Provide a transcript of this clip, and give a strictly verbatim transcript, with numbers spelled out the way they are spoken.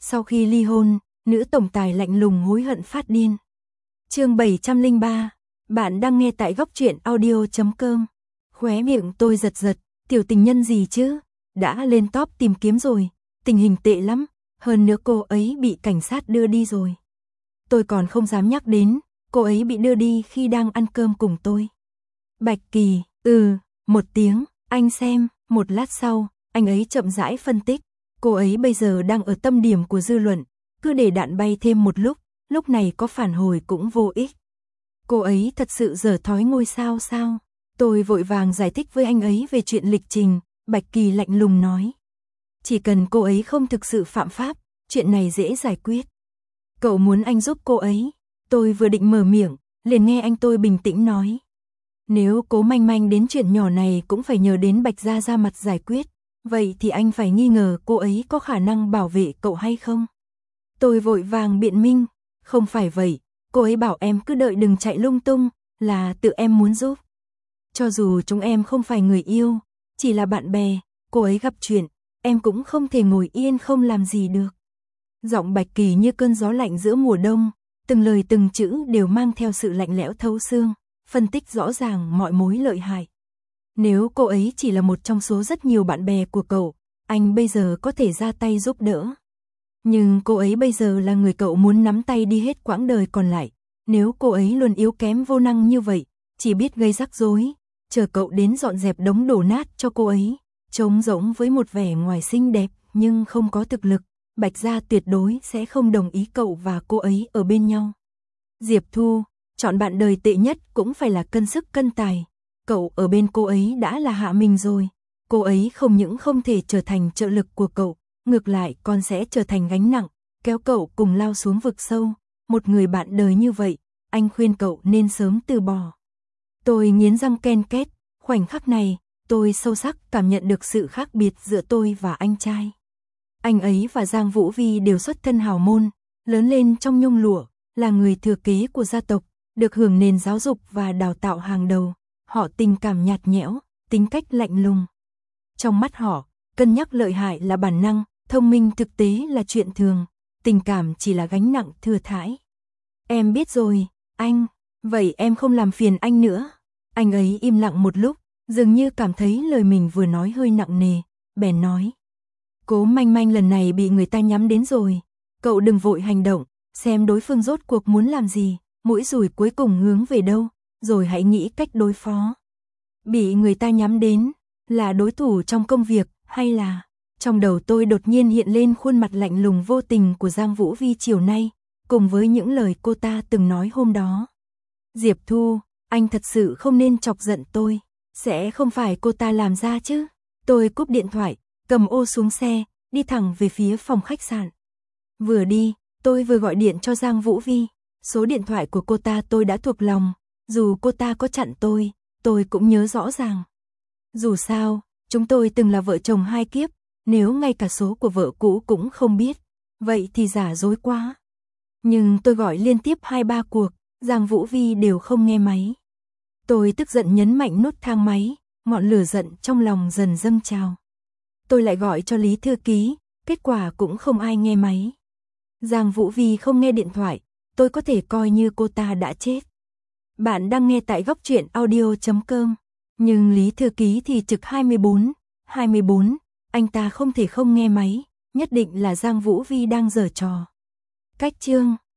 Sau khi ly hôn, nữ tổng tài lạnh lùng hối hận phát điên. Chương bảy trăm lẻ ba, bạn đang nghe tại góc truyện audio chấm com. Khóe miệng tôi giật giật, tiểu tình nhân gì chứ? Đã lên top tìm kiếm rồi, tình hình tệ lắm, hơn nữa cô ấy bị cảnh sát đưa đi rồi. Tôi còn không dám nhắc đến, cô ấy bị đưa đi khi đang ăn cơm cùng tôi. Bạch Kỳ, ừ, một tiếng, anh xem, một lát sau, anh ấy chậm rãi phân tích, cô ấy bây giờ đang ở tâm điểm của dư luận, cứ để đạn bay thêm một lúc, lúc này có phản hồi cũng vô ích. Cô ấy thật sự dở thói ngôi sao sao? Tôi vội vàng giải thích với anh ấy về chuyện lịch trình, Bạch Kỳ lạnh lùng nói. Chỉ cần cô ấy không thực sự phạm pháp, chuyện này dễ giải quyết. Cậu muốn anh giúp cô ấy? Tôi vừa định mở miệng, liền nghe anh tôi bình tĩnh nói. Nếu Cố Manh Manh đến chuyện nhỏ này cũng phải nhờ đến Bạch Gia ra mặt giải quyết, vậy thì anh phải nghi ngờ cô ấy có khả năng bảo vệ cậu hay không? Tôi vội vàng biện minh, không phải vậy, cô ấy bảo em cứ đợi đừng chạy lung tung, là tự em muốn giúp. Cho dù chúng em không phải người yêu, chỉ là bạn bè, cô ấy gặp chuyện, em cũng không thể ngồi yên không làm gì được. Giọng Bạch Kỳ như cơn gió lạnh giữa mùa đông, từng lời từng chữ đều mang theo sự lạnh lẽo thấu xương, phân tích rõ ràng mọi mối lợi hại. Nếu cô ấy chỉ là một trong số rất nhiều bạn bè của cậu, anh bây giờ có thể ra tay giúp đỡ. Nhưng cô ấy bây giờ là người cậu muốn nắm tay đi hết quãng đời còn lại. Nếu cô ấy luôn yếu kém vô năng như vậy, chỉ biết gây rắc rối, chờ cậu đến dọn dẹp đống đổ nát cho cô ấy, trống rỗng với một vẻ ngoài xinh đẹp nhưng không có thực lực, Bạch Gia tuyệt đối sẽ không đồng ý cậu và cô ấy ở bên nhau. Diệp Thu, chọn bạn đời tệ nhất cũng phải là cân sức cân tài. Cậu ở bên cô ấy đã là hạ mình rồi. Cô ấy không những không thể trở thành trợ lực của cậu, ngược lại còn sẽ trở thành gánh nặng, kéo cậu cùng lao xuống vực sâu. Một người bạn đời như vậy, anh khuyên cậu nên sớm từ bỏ. Tôi nghiến răng ken két, khoảnh khắc này, tôi sâu sắc cảm nhận được sự khác biệt giữa tôi và anh trai. Anh ấy và Giang Vũ Vi đều xuất thân hào môn, lớn lên trong nhung lụa, là người thừa kế của gia tộc, được hưởng nền giáo dục và đào tạo hàng đầu. Họ tình cảm nhạt nhẽo, tính cách lạnh lùng. Trong mắt họ, cân nhắc lợi hại là bản năng, thông minh thực tế là chuyện thường, tình cảm chỉ là gánh nặng thừa thãi. Em biết rồi, anh, vậy em không làm phiền anh nữa. Anh ấy im lặng một lúc, dường như cảm thấy lời mình vừa nói hơi nặng nề, bèn nói. Cố Manh Manh lần này bị người ta nhắm đến rồi, cậu đừng vội hành động, xem đối phương rốt cuộc muốn làm gì, mũi dùi cuối cùng hướng về đâu, rồi hãy nghĩ cách đối phó. Bị người ta nhắm đến, là đối thủ trong công việc, hay là... Trong đầu tôi đột nhiên hiện lên khuôn mặt lạnh lùng vô tình của Giang Vũ Vi chiều nay, cùng với những lời cô ta từng nói hôm đó. Diệp Thu, anh thật sự không nên chọc giận tôi, sẽ không phải cô ta làm ra chứ. Tôi cúp điện thoại, cầm ô xuống xe, đi thẳng về phía phòng khách sạn. Vừa đi, tôi vừa gọi điện cho Giang Vũ Vi, số điện thoại của cô ta tôi đã thuộc lòng, dù cô ta có chặn tôi, tôi cũng nhớ rõ ràng. Dù sao, chúng tôi từng là vợ chồng hai kiếp, nếu ngay cả số của vợ cũ cũng không biết, vậy thì giả dối quá. Nhưng tôi gọi liên tiếp hai ba cuộc, Giang Vũ Vi đều không nghe máy. Tôi tức giận nhấn mạnh nút thang máy, ngọn lửa giận trong lòng dần dâng trào. Tôi lại gọi cho Lý thư ký, kết quả cũng không ai nghe máy. Giang Vũ Vi không nghe điện thoại, tôi có thể coi như cô ta đã chết. Bạn đang nghe tại góc truyện audio chấm com, nhưng Lý thư ký thì trực hai mươi bốn, hai mươi bốn, anh ta không thể không nghe máy, nhất định là Giang Vũ Vi đang giở trò. Cách chương